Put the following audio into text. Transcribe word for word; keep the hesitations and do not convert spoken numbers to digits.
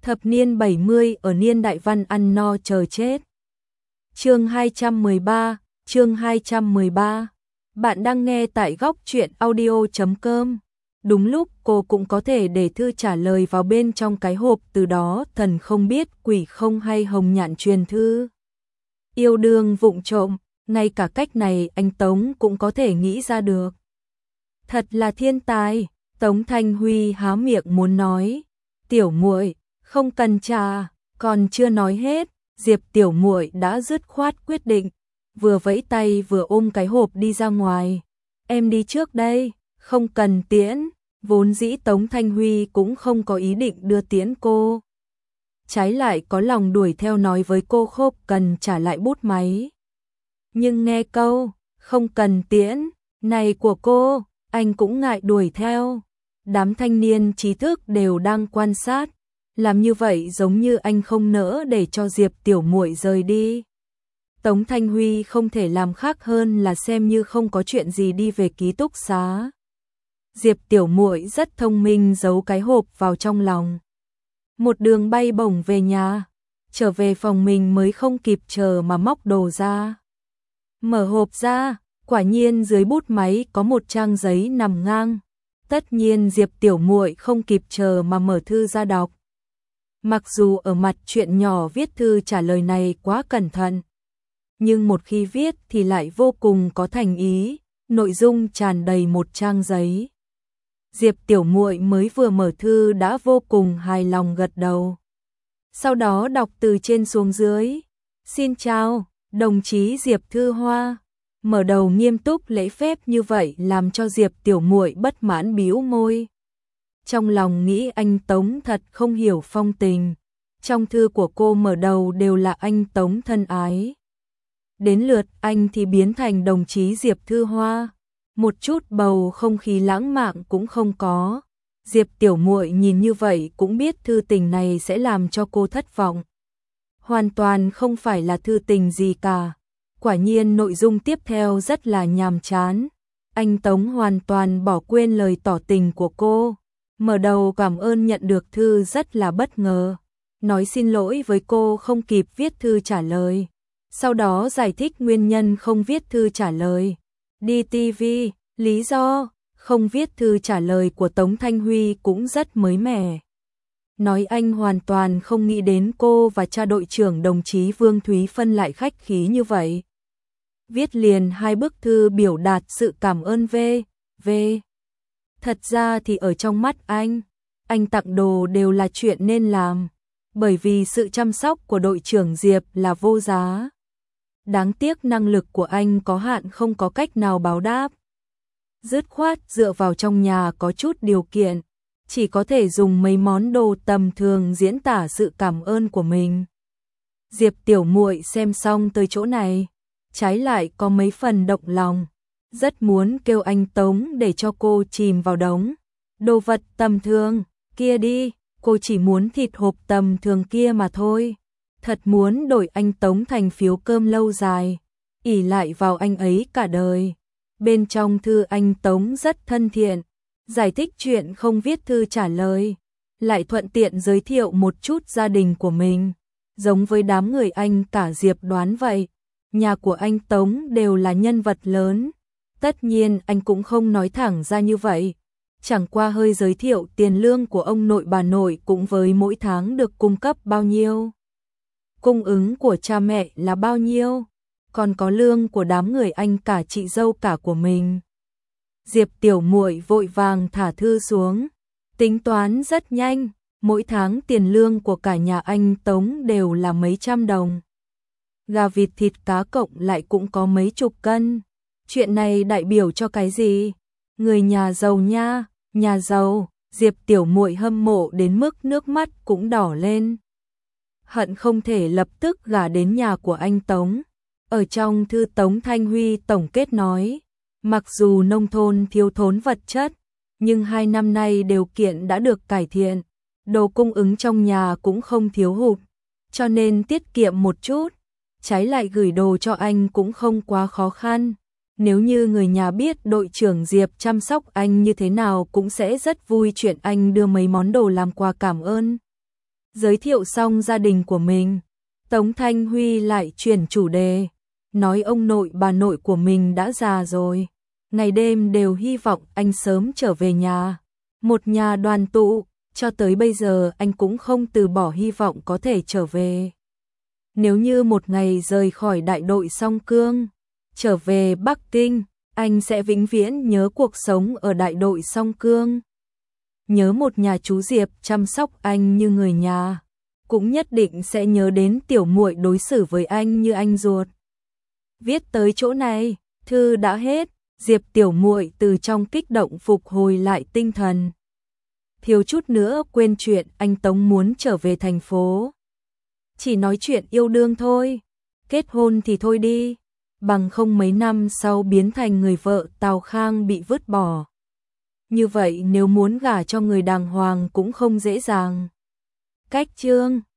Thập niên bảy mươi ở niên đại văn ăn no chờ chết. Chương hai trăm mười ba, chương hai trăm mười ba. Bạn đang nghe tại góc truyện audio chấm com. Đúng lúc cô cũng có thể để thư trả lời vào bên trong cái hộp, từ đó thần không biết quỷ không hay hồng nhạn truyền thư. Yêu đương vụng trộm, ngay cả cách này anh Tống cũng có thể nghĩ ra được. Thật là thiên tài. Tống Thanh Huy há miệng muốn nói, tiểu muội, không cần trà, còn chưa nói hết, Diệp tiểu muội đã dứt khoát quyết định, vừa vẫy tay vừa ôm cái hộp đi ra ngoài. Em đi trước đây, không cần tiễn. Vốn dĩ Tống Thanh Huy cũng không có ý định đưa tiễn cô, trái lại có lòng đuổi theo nói với cô khốp cần trả lại bút máy. Nhưng nghe câu không cần tiễn này của cô, anh cũng ngại đuổi theo. Đám thanh niên trí thức đều đang quan sát, làm như vậy giống như anh không nỡ để cho Diệp tiểu muội rời đi. Tống Thanh Huy không thể làm khác hơn là xem như không có chuyện gì đi về ký túc xá. Diệp tiểu muội rất thông minh, giấu cái hộp vào trong lòng. Một đường bay bổng về nhà, trở về phòng mình mới không kịp chờ mà móc đồ ra. Mở hộp ra, quả nhiên dưới bút máy có một trang giấy nằm ngang. Tất nhiên Diệp tiểu muội không kịp chờ mà mở thư ra đọc. Mặc dù ở mặt chuyện nhỏ viết thư trả lời này quá cẩn thận, nhưng một khi viết thì lại vô cùng có thành ý, nội dung tràn đầy một trang giấy. Diệp tiểu muội mới vừa mở thư đã vô cùng hài lòng gật đầu. Sau đó đọc từ trên xuống dưới. Xin chào, đồng chí Diệp Thư Hoa. Mở đầu nghiêm túc lễ phép như vậy làm cho Diệp tiểu muội bất mãn bĩu môi. Trong lòng nghĩ anh Tống thật không hiểu phong tình. Trong thư của cô mở đầu đều là anh Tống thân ái. Đến lượt anh thì biến thành đồng chí Diệp Thư Hoa. Một chút bầu không khí lãng mạn cũng không có. Diệp tiểu muội nhìn như vậy cũng biết thư tình này sẽ làm cho cô thất vọng. Hoàn toàn không phải là thư tình gì cả. Quả nhiên nội dung tiếp theo rất là nhàm chán. Anh Tống hoàn toàn bỏ quên lời tỏ tình của cô. Mở đầu cảm ơn nhận được thư rất là bất ngờ. Nói xin lỗi với cô không kịp viết thư trả lời. Sau đó giải thích nguyên nhân không viết thư trả lời. Đi ti vi, lý do không viết thư trả lời của Tống Thanh Huy cũng rất mới mẻ. Nói anh hoàn toàn không nghĩ đến cô và cha đội trưởng đồng chí Vương Thúy Phân lại khách khí như vậy. Viết liền hai bức thư biểu đạt sự cảm ơn V. V. Thật ra thì ở trong mắt anh, anh tặng đồ đều là chuyện nên làm, bởi vì sự chăm sóc của đội trưởng Diệp là vô giá. Đáng tiếc năng lực của anh có hạn, không có cách nào báo đáp. Dứt khoát dựa vào trong nhà có chút điều kiện, chỉ có thể dùng mấy món đồ tầm thường diễn tả sự cảm ơn của mình. Diệp tiểu muội xem xong tới chỗ này, trái lại có mấy phần động lòng, rất muốn kêu anh Tống để cho cô chìm vào đống đồ vật tầm thường kia đi, cô chỉ muốn thịt hộp tầm thường kia mà thôi. Thật muốn đổi anh Tống thành phiếu cơm lâu dài, ỷ lại vào anh ấy cả đời. Bên trong thư anh Tống rất thân thiện, giải thích chuyện không viết thư trả lời, lại thuận tiện giới thiệu một chút gia đình của mình. Giống với đám người anh cả Diệp đoán vậy, nhà của anh Tống đều là nhân vật lớn. Tất nhiên anh cũng không nói thẳng ra như vậy, chẳng qua hơi giới thiệu tiền lương của ông nội bà nội cũng với mỗi tháng được cung cấp bao nhiêu, cung ứng của cha mẹ là bao nhiêu, còn có lương của đám người anh cả chị dâu cả của mình. Diệp tiểu muội vội vàng thả thư xuống, tính toán rất nhanh, mỗi tháng tiền lương của cả nhà anh Tống đều là mấy trăm đồng. Gà vịt thịt cá cộng lại cũng có mấy chục cân. Chuyện này đại biểu cho cái gì? Người nhà giàu nha, nhà giàu. Diệp tiểu muội hâm mộ đến mức nước mắt cũng đỏ lên. Hận không thể lập tức gả đến nhà của anh Tống. Ở trong thư Tống Thanh Huy tổng kết nói, mặc dù nông thôn thiếu thốn vật chất, nhưng hai năm nay điều kiện đã được cải thiện, đồ cung ứng trong nhà cũng không thiếu hụt, cho nên tiết kiệm một chút, trái lại gửi đồ cho anh cũng không quá khó khăn. Nếu như người nhà biết đội trưởng Diệp chăm sóc anh như thế nào cũng sẽ rất vui chuyện anh đưa mấy món đồ làm quà cảm ơn. Giới thiệu xong gia đình của mình, Tống Thanh Huy lại chuyển chủ đề, nói ông nội bà nội của mình đã già rồi, ngày đêm đều hy vọng anh sớm trở về nhà, một nhà đoàn tụ, cho tới bây giờ anh cũng không từ bỏ hy vọng có thể trở về. Nếu như một ngày rời khỏi đại đội Song Cương, trở về Bắc Kinh, anh sẽ vĩnh viễn nhớ cuộc sống ở đại đội Song Cương. Nhớ một nhà chú Diệp chăm sóc anh như người nhà, cũng nhất định sẽ nhớ đến tiểu muội đối xử với anh như anh ruột. Viết tới chỗ này, thư đã hết, Diệp tiểu muội từ trong kích động phục hồi lại tinh thần. Thiếu chút nữa quên chuyện anh Tống muốn trở về thành phố. Chỉ nói chuyện yêu đương thôi, kết hôn thì thôi đi, bằng không mấy năm sau biến thành người vợ Tào Khang bị vứt bỏ. Như vậy nếu muốn gả cho người đàng hoàng cũng không dễ dàng. Cách chương